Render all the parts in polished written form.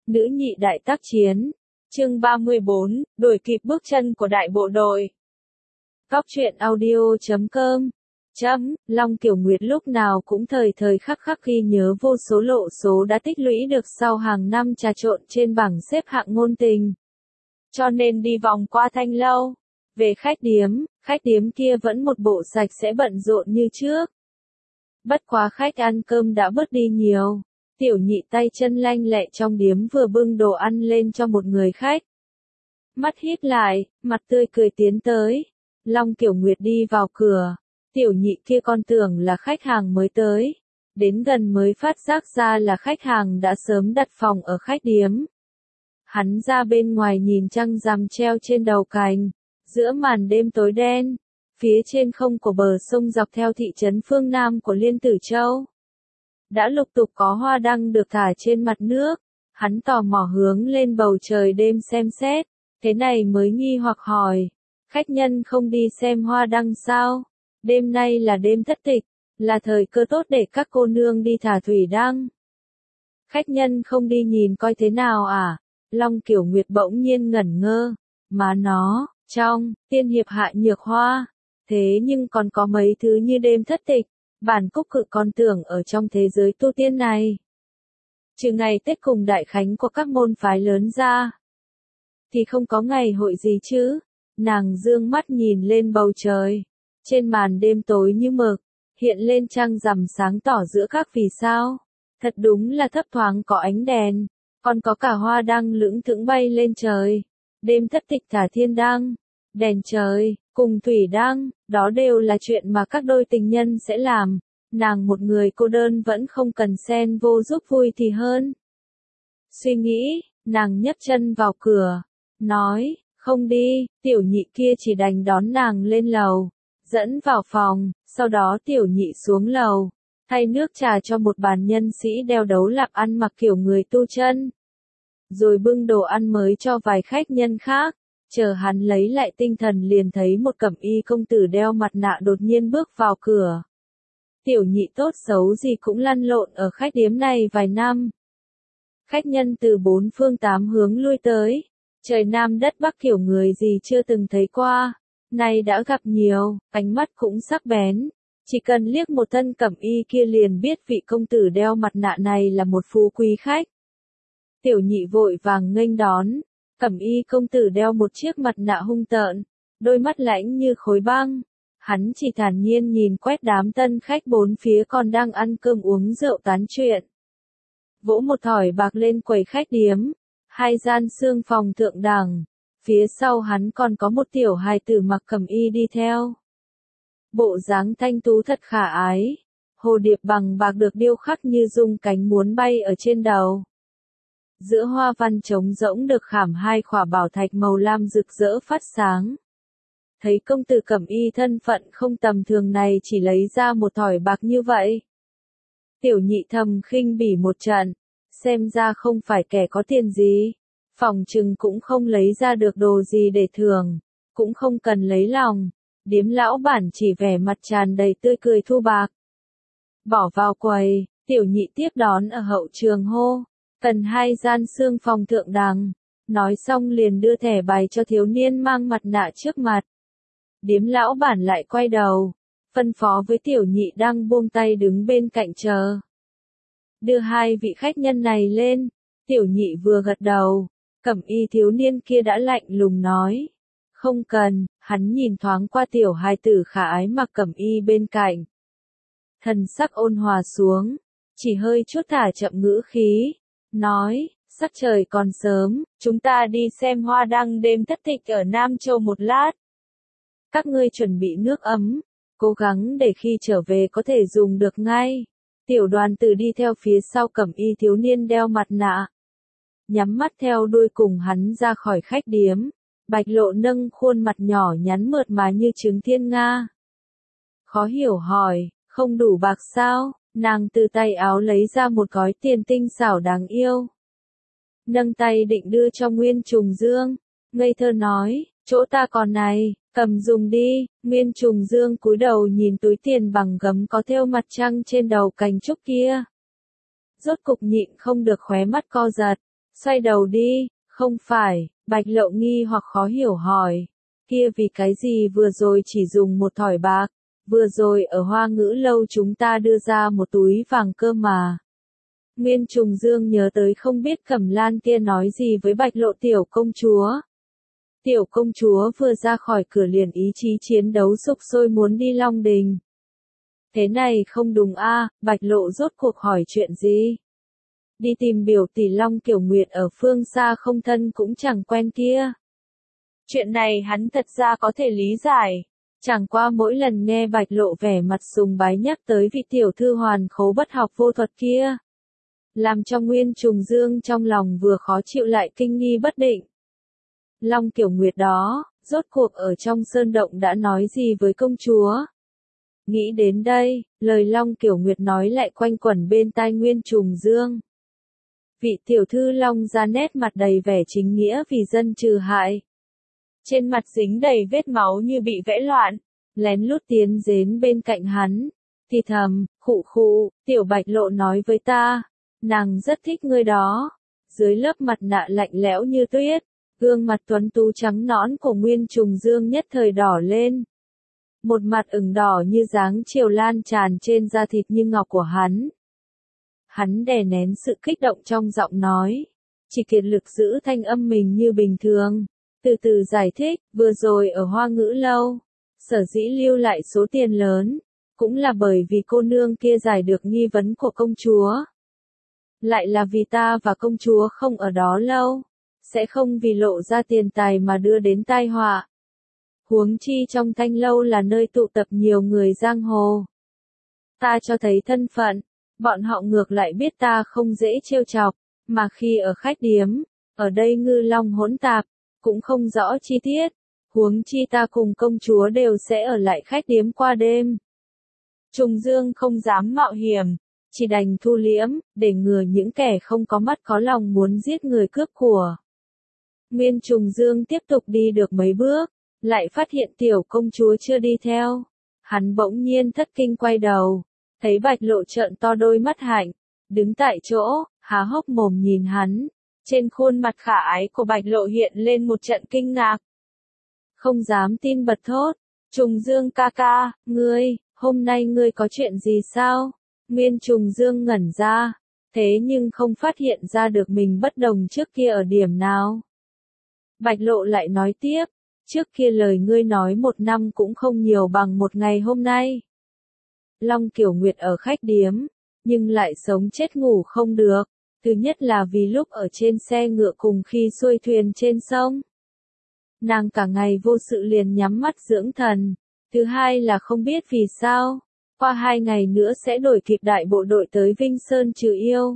Nữ nhị đại tác chiến. Chương 34, đuổi kịp bước chân của đại bộ đội. Góc truyện audio.com. Long Kiều Nguyệt lúc nào cũng thời thời khắc khắc ghi nhớ vô số lộ số đã tích lũy được sau hàng năm trà trộn trên bảng xếp hạng ngôn tình. Cho nên đi vòng qua Thanh Lâu, về khách điếm kia vẫn một bộ sạch sẽ bận rộn như trước. Bất quá khách ăn cơm đã bớt đi nhiều. Tiểu nhị tay chân lanh lẹ trong điếm vừa bưng đồ ăn lên cho một người khách. Mắt híp lại, mặt tươi cười tiến tới. Long Kiều Nguyệt đi vào cửa. Tiểu nhị kia còn tưởng là khách hàng mới tới. Đến gần mới phát giác ra là khách hàng đã sớm đặt phòng ở khách điếm. Hắn ra bên ngoài nhìn trăng rằm treo trên đầu cành. Giữa màn đêm tối đen, phía trên không của bờ sông dọc theo thị trấn phương Nam của Liên Tử Châu. Đã lục tục có hoa đăng được thả trên mặt nước, hắn tò mò hướng lên bầu trời đêm xem xét, thế này mới nghi hoặc hỏi, khách nhân không đi xem hoa đăng sao? Đêm nay là đêm thất tịch, là thời cơ tốt để các cô nương đi thả thủy đăng. Khách nhân không đi nhìn coi thế nào à? Long Kiều Nguyệt bỗng nhiên ngẩn ngơ, má nó, trong tiên hiệp hạ nhược hoa, thế nhưng còn có mấy thứ như đêm thất tịch. Bản Cúc Cự còn tưởng ở trong thế giới tu tiên này. Trừ ngày Tết cùng đại khánh của các môn phái lớn ra, thì không có ngày hội gì chứ. Nàng dương mắt nhìn lên bầu trời. Trên màn đêm tối như mực, hiện lên trăng rằm sáng tỏ giữa các vì sao. Thật đúng là thấp thoáng có ánh đèn, còn có cả hoa đăng lững thững bay lên trời. Đêm thất tịch thả thiên đăng, đèn trời, cùng thủy đăng, đó đều là chuyện mà các đôi tình nhân sẽ làm. Nàng một người cô đơn vẫn không cần xen vô giúp vui thì hơn. Suy nghĩ, nàng nhấc chân vào cửa, nói, không đi. Tiểu nhị kia chỉ đành đón nàng lên lầu, dẫn vào phòng, sau đó tiểu nhị xuống lầu, thay nước trà cho một bàn nhân sĩ đeo đấu lạp ăn mặc kiểu người tu chân. Rồi bưng đồ ăn mới cho vài khách nhân khác. Chờ hắn lấy lại tinh thần liền thấy một cẩm y công tử đeo mặt nạ đột nhiên bước vào cửa. Tiểu nhị tốt xấu gì cũng lăn lộn ở khách điếm này vài năm. Khách nhân từ bốn phương tám hướng lui tới. Trời Nam đất Bắc kiểu người gì chưa từng thấy qua. Nay đã gặp nhiều, ánh mắt cũng sắc bén. Chỉ cần liếc một thân cẩm y kia liền biết vị công tử đeo mặt nạ này là một phú quý khách. Tiểu nhị vội vàng nghênh đón. Cẩm y công tử đeo một chiếc mặt nạ hung tợn, đôi mắt lãnh như khối băng. Hắn chỉ thản nhiên nhìn quét đám tân khách bốn phía còn đang ăn cơm uống rượu tán chuyện. Vỗ một thỏi bạc lên quầy khách điếm, hai gian xương phòng thượng đẳng. Phía sau hắn còn có một tiểu hài tử mặc cẩm y đi theo. Bộ dáng thanh tú thật khả ái. Hồ điệp bằng bạc được điêu khắc như rung cánh muốn bay ở trên đầu. Giữa hoa văn trống rỗng được khảm hai khỏa bảo thạch màu lam rực rỡ phát sáng. Thấy công tử cẩm y thân phận không tầm thường này chỉ lấy ra một thỏi bạc như vậy. Tiểu nhị thầm khinh bỉ một trận, xem ra không phải kẻ có tiền gì. Phòng trừng cũng không lấy ra được đồ gì để thưởng, cũng không cần lấy lòng. Điếm lão bản chỉ vẻ mặt tràn đầy tươi cười thu bạc. Bỏ vào quầy, tiểu nhị tiếp đón ở hậu trường hô. Cần hai gian xương phòng thượng đẳng. Nói xong liền đưa thẻ bài cho thiếu niên mang mặt nạ trước mặt. Điếm lão bản lại quay đầu, phân phó với tiểu nhị đang buông tay đứng bên cạnh chờ. Đưa hai vị khách nhân này lên. Tiểu nhị vừa gật đầu, cẩm y thiếu niên kia đã lạnh lùng nói. Không cần. Hắn nhìn thoáng qua tiểu hài tử khả ái mặc cẩm y bên cạnh. Thần sắc ôn hòa xuống, chỉ hơi chút thả chậm ngữ khí. Nói, sắc trời còn sớm, chúng ta đi xem hoa đăng đêm thất tịch ở Nam Châu một lát. Các ngươi chuẩn bị nước ấm, cố gắng để khi trở về có thể dùng được ngay. Tiểu đoàn tử đi theo phía sau cẩm y thiếu niên đeo mặt nạ. Nhắm mắt theo đuôi cùng hắn ra khỏi khách điếm. Bạch Lộ nâng khuôn mặt nhỏ nhắn mượt mà như trứng thiên nga. Khó hiểu hỏi, không đủ bạc sao? Nàng từ tay áo lấy ra một gói tiền tinh xảo đáng yêu. Nâng tay định đưa cho Nguyên Trùng Dương. Ngây thơ nói, chỗ ta còn này, cầm dùng đi. Nguyên Trùng Dương cúi đầu nhìn túi tiền bằng gấm có thêu mặt trăng trên đầu cành trúc kia. Rốt cục nhịn không được khóe mắt co giật. Xoay đầu đi, không phải, Bạch Lộ nghi hoặc khó hiểu hỏi. Kia vì cái gì vừa rồi chỉ dùng một thỏi bạc, vừa rồi ở Hoa Ngữ lâu chúng ta đưa ra một túi vàng cơ mà. Nguyên Trùng Dương nhớ tới không biết Cẩm Lan kia nói gì với Bạch Lộ tiểu công chúa. Tiểu công chúa vừa ra khỏi cửa liền ý chí chiến đấu sục sôi muốn đi Long Đình. Thế này không đúng a, Bạch Lộ rốt cuộc hỏi chuyện gì? Đi tìm biểu tỷ Long Kiểu Nguyệt ở phương xa không thân cũng chẳng quen kia. Chuyện này hắn thật ra có thể lý giải. Chẳng qua mỗi lần nghe Bạch Lộ vẻ mặt sùng bái nhắc tới vị tiểu thư hoàn khố bất học vô thuật kia. Làm cho Nguyên Trùng Dương trong lòng vừa khó chịu lại kinh nghi bất định. Long Kiểu Nguyệt đó, rốt cuộc ở trong sơn động đã nói gì với công chúa? Nghĩ đến đây, lời Long Kiểu Nguyệt nói lại quanh quẩn bên tai Nguyên Trùng Dương. Vị tiểu thư Long ra nét mặt đầy vẻ chính nghĩa vì dân trừ hại. Trên mặt dính đầy vết máu như bị vẽ loạn, lén lút tiến đến bên cạnh hắn, thì thầm, khụ khụ, tiểu Bạch Lộ nói với ta, nàng rất thích ngươi đó. Dưới lớp mặt nạ lạnh lẽo như tuyết, gương mặt tuấn tú trắng nõn của Nguyên Trùng Dương nhất thời đỏ lên. Một mặt ửng đỏ như dáng chiều lan tràn trên da thịt như ngọc của hắn. Hắn đè nén sự kích động trong giọng nói, chỉ kiệt lực giữ thanh âm mình như bình thường, từ từ giải thích, vừa rồi ở Hoa Ngữ lâu, sở dĩ lưu lại số tiền lớn, cũng là bởi vì cô nương kia giải được nghi vấn của công chúa. Lại là vì ta và công chúa không ở đó lâu, sẽ không vì lộ ra tiền tài mà đưa đến tai họa. Huống chi trong thanh lâu là nơi tụ tập nhiều người giang hồ. Ta cho thấy thân phận, bọn họ ngược lại biết ta không dễ trêu chọc, mà khi ở khách điếm, ở đây ngư long hỗn tạp, cũng không rõ chi tiết. Huống chi ta cùng công chúa đều sẽ ở lại khách điếm qua đêm. Trùng Dương không dám mạo hiểm, chỉ đành thu liễm, để ngừa những kẻ không có mắt có lòng muốn giết người cướp của. Nguyên Trùng Dương tiếp tục đi được mấy bước, lại phát hiện tiểu công chúa chưa đi theo. Hắn bỗng nhiên thất kinh quay đầu, thấy Bạch Lộ trợn to đôi mắt hạnh, đứng tại chỗ, há hốc mồm nhìn hắn. Trên khuôn mặt khả ái của Bạch Lộ hiện lên một trận kinh ngạc. Không dám tin bật thốt, Trùng Dương ca ca, hôm nay ngươi có chuyện gì sao? Nguyên Trùng Dương ngẩn ra, thế nhưng không phát hiện ra được mình bất đồng trước kia ở điểm nào. Bạch Lộ lại nói tiếp, trước kia lời ngươi nói 1 năm cũng không nhiều bằng một ngày hôm nay. Long Kiểu Nguyệt ở khách điếm, nhưng lại sống chết ngủ không được. Thứ nhất là vì lúc ở trên xe ngựa cùng khi xuôi thuyền trên sông. Nàng cả ngày vô sự liền nhắm mắt dưỡng thần. Thứ hai là không biết vì sao, qua 2 ngày nữa sẽ đổi kịp đại bộ đội tới Vinh Sơn trừ yêu.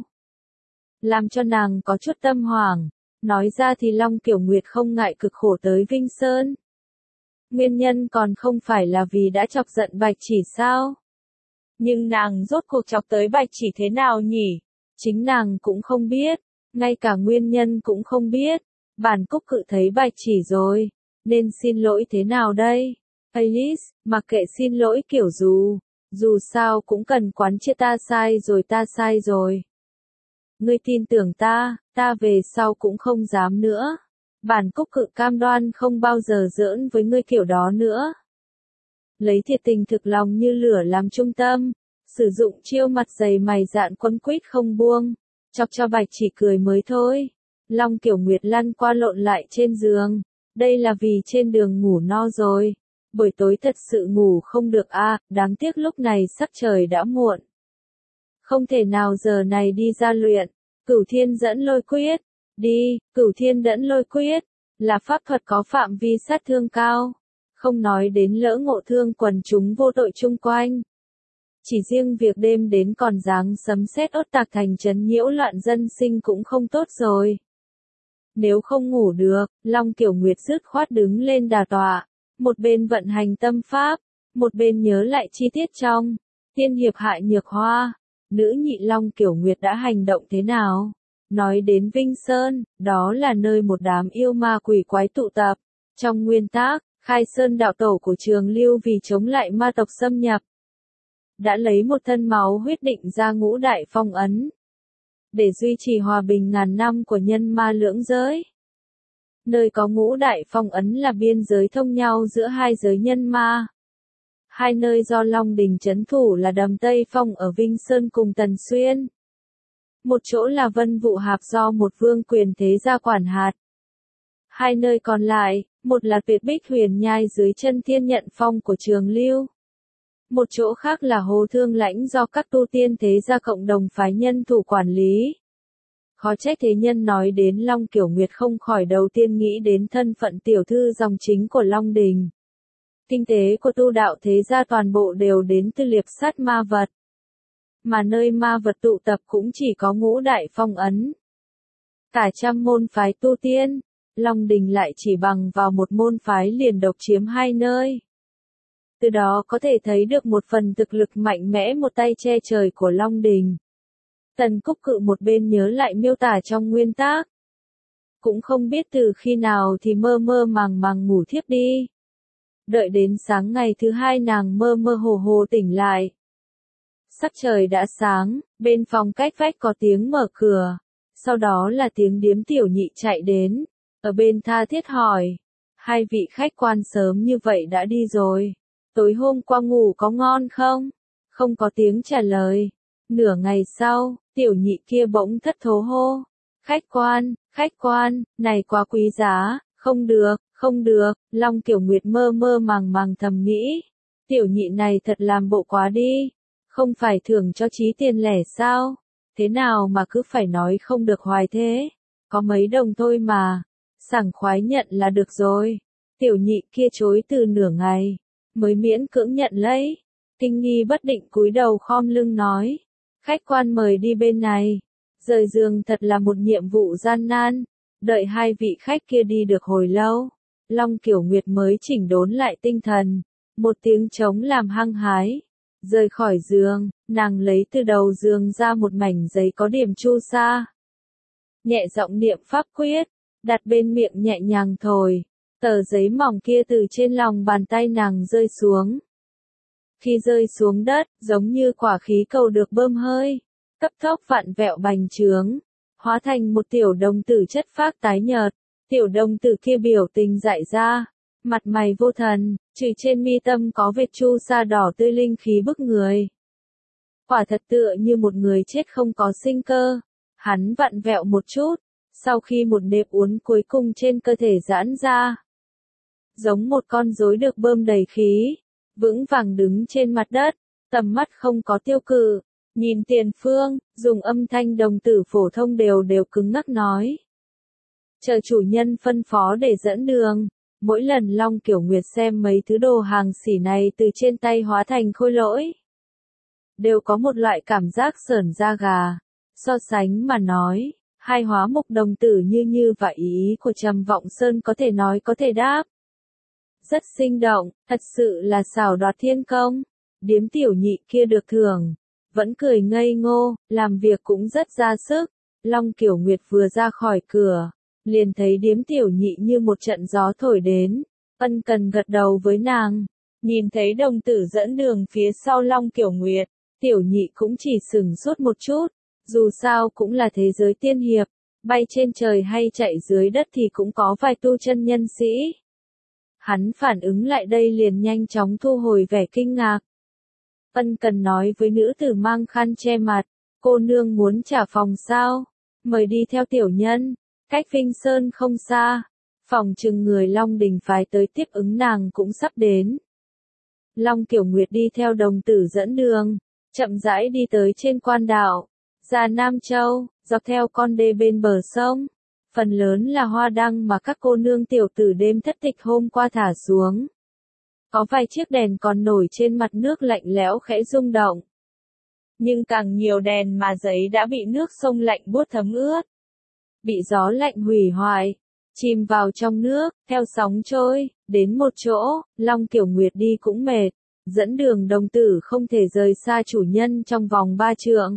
Làm cho nàng có chút tâm hoảng, nói ra thì Long Kiểu Nguyệt không ngại cực khổ tới Vinh Sơn. Nguyên nhân còn không phải là vì đã chọc giận Bạch Chỉ sao? Nhưng nàng rốt cuộc chọc tới Bạch Chỉ thế nào nhỉ? Chính nàng cũng không biết, ngay cả nguyên nhân cũng không biết. Bản Cúc Cự thấy Bạch Chỉ rồi, nên xin lỗi thế nào đây? Alice, mặc kệ xin lỗi kiểu dù sao cũng cần quán chia ta sai rồi. Ngươi tin tưởng ta về sau cũng không dám nữa. Bản Cúc Cự cam đoan không bao giờ giỡn với ngươi kiểu đó nữa. Lấy thiệt tình thực lòng như lửa làm trung tâm, sử dụng chiêu mặt dày mày dạn quấn quýt không buông, chọc cho Bạch Chỉ cười mới thôi. Long Kiểu Nguyệt lăn qua lộn lại trên giường, đây là vì trên đường ngủ no rồi. Buổi tối thật sự ngủ không được đáng tiếc lúc này sắc trời đã muộn. Không thể nào giờ này đi ra luyện. Cửu Thiên Dẫn Lôi Quyết, đi, Cửu Thiên Dẫn Lôi Quyết, là pháp thuật có phạm vi sát thương cao. Không nói đến lỡ ngộ thương quần chúng vô tội chung quanh. Chỉ riêng việc đêm đến còn giáng sấm sét ốt tạc thành trấn nhiễu loạn dân sinh cũng không tốt rồi. Nếu không ngủ được, Long Kiểu Nguyệt dứt khoát đứng lên đà tọa, một bên vận hành tâm pháp, một bên nhớ lại chi tiết trong Tiên Hiệp Hại Nhược Hoa, nữ nhị Long Kiểu Nguyệt đã hành động thế nào. Nói đến Vinh Sơn, đó là nơi một đám yêu ma quỷ quái tụ tập. Trong nguyên tắc, Khai Sơn đạo tổ của Trường Lưu vì chống lại ma tộc xâm nhập, đã lấy một thân máu huyết định ra ngũ đại phong ấn. để duy trì hòa bình ngàn năm của nhân ma lưỡng giới. Nơi có ngũ đại phong ấn là biên giới thông nhau giữa hai giới nhân ma. Hai nơi do Long Đình trấn thủ là Đầm Tây Phong ở Vinh Sơn cùng Tần Xuyên. Một chỗ là Vân Vụ Hạp do một vương quyền thế gia quản hạt. Hai nơi còn lại, một là Tuyệt Bích Huyền Nhai dưới chân Thiên Nhận Phong của Trường Lưu. Một chỗ khác là Hồ Thương Lãnh do các tu tiên thế gia cộng đồng phái nhân thủ quản lý. Khó trách thế nhân nói đến Long Kiểu Nguyệt không khỏi đầu tiên nghĩ đến thân phận tiểu thư dòng chính của Long Đình. Kinh tế của tu đạo thế gia toàn bộ đều đến từ liệp sát ma vật. Mà nơi ma vật tụ tập cũng chỉ có ngũ đại phong ấn. Cả trăm môn phái tu tiên, Long Đình lại chỉ bằng vào một môn phái liền độc chiếm hai nơi. Từ đó có thể thấy được một phần thực lực mạnh mẽ một tay che trời của Long Đình. Tần Cúc Cự một bên nhớ lại miêu tả trong nguyên tác. Cũng không biết từ khi nào thì mơ mơ màng màng ngủ thiếp đi. Đợi đến sáng ngày thứ hai nàng mơ mơ hồ hồ tỉnh lại. Sắc trời đã sáng, bên phòng cách vách có tiếng mở cửa. Sau đó là tiếng Điếm Tiểu Nhị chạy đến. Ở bên tha thiết hỏi. Hai vị khách quan sớm như vậy đã đi rồi. Tối hôm qua ngủ có ngon không? Không có tiếng trả lời. Nửa ngày sau, Tiểu Nhị kia bỗng thất thố hô. Khách quan, này quá quý giá, không được, Long Kiểu Nguyệt mơ mơ màng màng thầm nghĩ. Tiểu Nhị này thật làm bộ quá đi. Không phải thưởng cho chí tiền lẻ sao? Thế nào mà cứ phải nói không được hoài thế? Có mấy đồng thôi mà. Sảng khoái nhận là được rồi. Tiểu Nhị kia chối từ nửa ngày. Mới miễn cưỡng nhận lấy. Kinh nghi bất định cúi đầu khom lưng nói. Khách quan mời đi bên này. Rời giường thật là một nhiệm vụ gian nan. Đợi hai vị khách kia đi được hồi lâu. Long Kiểu Nguyệt mới chỉnh đốn lại tinh thần. Một tiếng trống làm hăng hái. Rời khỏi giường, nàng lấy từ đầu giường ra một mảnh giấy có điểm chu sa. Nhẹ giọng niệm pháp quyết, đặt bên miệng nhẹ nhàng thổi. Tờ giấy mỏng kia từ trên lòng bàn tay nàng rơi xuống. Khi rơi xuống đất, giống như quả khí cầu được bơm hơi, cấp tốc vặn vẹo bành trướng, hóa thành một tiểu đồng tử chất phác tái nhợt. Tiểu đồng tử kia biểu tình dại ra, mặt mày vô thần, chỉ trên mi tâm có vệt chu sa đỏ tươi linh khí bức người. Quả thật tựa như một người chết không có sinh cơ. Hắn vặn vẹo một chút, sau khi một nếp uốn cuối cùng trên cơ thể giãn ra. Giống một con rối được bơm đầy khí, vững vàng đứng trên mặt đất, tầm mắt không có tiêu cự, nhìn tiền phương, dùng âm thanh đồng tử phổ thông đều cứng ngắc nói. Chờ chủ nhân phân phó để dẫn đường. Mỗi lần Long Kiểu Nguyệt xem mấy thứ đồ hàng xỉ này từ trên tay hóa thành khôi lỗi, đều có một loại cảm giác sởn da gà. So sánh mà nói, hai hóa mục đồng tử như và ý của Trầm Vọng Sơn có thể nói có thể đáp. Rất sinh động, thật sự là xảo đoạt thiên công. Điếm Tiểu Nhị kia được thưởng, vẫn cười ngây ngô, làm việc cũng rất ra sức. Long Kiểu Nguyệt vừa ra khỏi cửa, liền thấy Điếm Tiểu Nhị như một trận gió thổi đến, ân cần gật đầu với nàng. Nhìn thấy đồng tử dẫn đường phía sau Long Kiểu Nguyệt, Tiểu Nhị cũng chỉ sửng sốt một chút, dù sao cũng là thế giới tiên hiệp, bay trên trời hay chạy dưới đất thì cũng có vài tu chân nhân sĩ. Hắn phản ứng lại đây liền nhanh chóng thu hồi vẻ kinh ngạc. Ân cần nói với nữ tử mang khăn che mặt, cô nương muốn trả phòng sao? Mời đi theo tiểu nhân. Cách Vinh Sơn không xa, phòng chừng người Long Đình phái tới tiếp ứng nàng cũng sắp đến. Long Kiểu Nguyệt đi theo đồng tử dẫn đường, chậm rãi đi tới trên quan đảo, ra Nam Châu, dọc theo con đê bên bờ sông. Phần lớn là hoa đăng mà các cô nương tiểu tử đêm thất tịch hôm qua thả xuống. Có vài chiếc đèn còn nổi trên mặt nước lạnh lẽo khẽ rung động. Nhưng càng nhiều đèn mà giấy đã bị nước sông lạnh buốt thấm ướt. Bị gió lạnh hủy hoại, chìm vào trong nước, theo sóng trôi, đến một chỗ, Long Kiểu Nguyệt đi cũng mệt, dẫn đường đồng tử không thể rời xa chủ nhân trong vòng 3 trượng.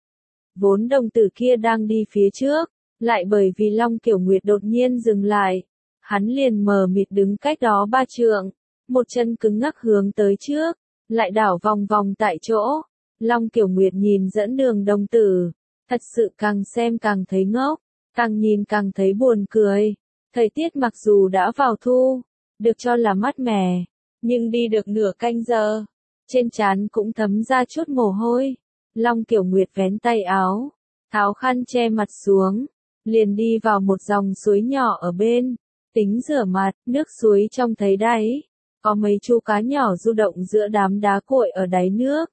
Vốn đồng tử kia đang đi phía trước, lại bởi vì Long Kiểu Nguyệt đột nhiên dừng lại, hắn liền mờ mịt đứng cách đó 3 trượng, một chân cứng ngắc hướng tới trước, lại đảo vòng vòng tại chỗ. Long Kiểu Nguyệt nhìn dẫn đường đồng tử, Thật sự càng xem càng thấy ngốc, càng nhìn càng thấy buồn cười. Thời tiết mặc dù đã vào thu, được cho là mát mẻ, nhưng đi được nửa canh giờ, trên trán cũng thấm ra chút mồ hôi. Long Kiểu Nguyệt vén tay áo, tháo khăn che mặt xuống, liền đi vào một dòng suối nhỏ ở bên, tính rửa mặt. Nước suối trong thấy đáy, có mấy chú cá nhỏ du động giữa đám đá cuội ở đáy nước.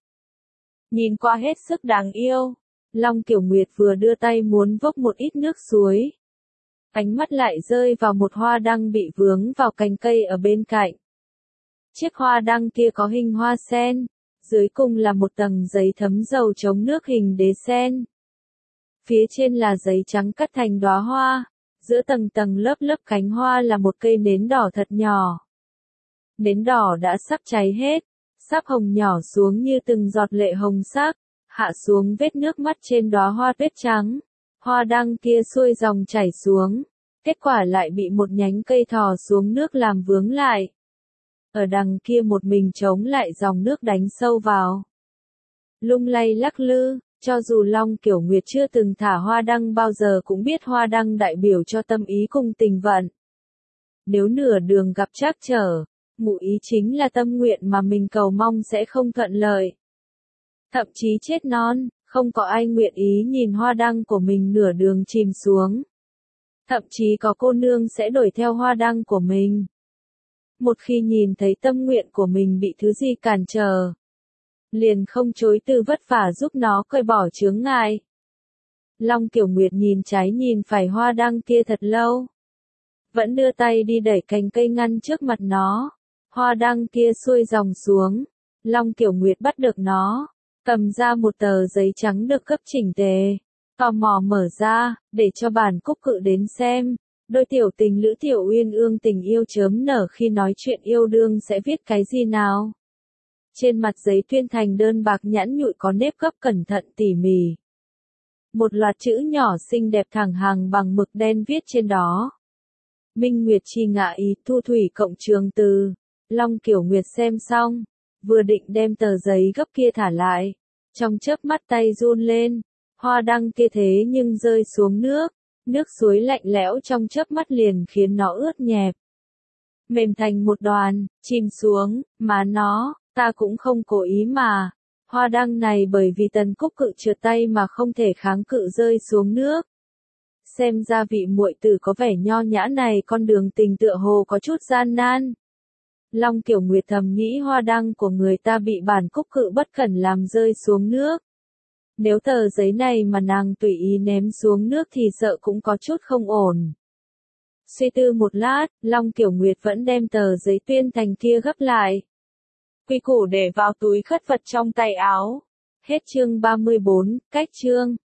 Nhìn qua hết sức đáng yêu, Long Kiểu Nguyệt vừa đưa tay muốn vốc một ít nước suối. Ánh mắt lại rơi vào một hoa đăng bị vướng vào cành cây ở bên cạnh. Chiếc hoa đăng kia có hình hoa sen, dưới cùng là một tầng giấy thấm dầu chống nước hình đế sen. Phía trên là giấy trắng cắt thành đóa hoa, giữa tầng tầng lớp lớp cánh hoa là một cây nến đỏ thật nhỏ. Nến đỏ đã sắp cháy hết, sắp hồng nhỏ xuống như từng giọt lệ hồng sắc, hạ xuống vết nước mắt trên đóa hoa tuyết trắng. Hoa đăng kia xuôi dòng chảy xuống, kết quả lại bị một nhánh cây thò xuống nước làm vướng lại. Ở đằng kia một mình chống lại dòng nước đánh sâu vào. Lung lay lắc lư, cho dù Long Kiểu Nguyệt chưa từng thả hoa đăng bao giờ cũng biết hoa đăng đại biểu cho tâm ý cùng tình vận. Nếu nửa đường gặp trắc trở, ngụ ý chính là tâm nguyện mà mình cầu mong sẽ không thuận lợi. Thậm chí chết non, không có ai nguyện ý nhìn hoa đăng của mình nửa đường chìm xuống. Thậm chí có cô nương sẽ đuổi theo hoa đăng của mình. Một khi nhìn thấy tâm nguyện của mình bị thứ gì cản trở, liền không chối từ vất vả giúp nó cởi bỏ chướng ngại. Long Kiểu Nguyệt nhìn trái nhìn phải hoa đăng kia thật lâu. Vẫn đưa tay đi đẩy cành cây ngăn trước mặt nó. Hoa đăng kia xuôi dòng xuống. Long Kiểu Nguyệt bắt được nó, cầm ra một tờ giấy trắng được cấp chỉnh tề. Tò mò mở ra, để cho bản Cúc Cự đến xem. Đôi tiểu tình lữ Tiểu Uyên Ương tình yêu chớm nở khi nói chuyện yêu đương sẽ viết cái gì nào? Trên mặt giấy tuyên thành đơn bạc nhẵn nhụi có nếp gấp cẩn thận tỉ mỉ. Một loạt chữ nhỏ xinh đẹp thẳng hàng bằng mực đen viết trên đó. Minh Nguyệt chi ngạ ý thu thủy cộng trường từ. Long Kiểu Nguyệt xem xong, vừa định đem tờ giấy gấp kia thả lại. Trong chớp mắt tay run lên, hoa đăng kia thế nhưng rơi xuống nước. Nước suối lạnh lẽo trong chớp mắt liền khiến nó ướt nhẹp. Mềm thành một đoàn, chìm xuống, mà nó, ta cũng không cố ý mà. Hoa đăng này bởi vì Tần Cúc Cự trượt tay mà không thể kháng cự rơi xuống nước. Xem ra vị muội tử có vẻ nho nhã này con đường tình tựa hồ có chút gian nan. Long Kiểu Nguyệt thầm nghĩ hoa đăng của người ta bị bản Cúc Cự bất cẩn làm rơi xuống nước. Nếu tờ giấy này mà nàng tùy ý ném xuống nước thì sợ cũng có chút không ổn. Suy tư một lát, Long Kiểu Nguyệt vẫn đem tờ giấy tuyên thành kia gấp lại. Quy củ để vào túi khất vật trong tay áo. Hết chương 34, cách chương.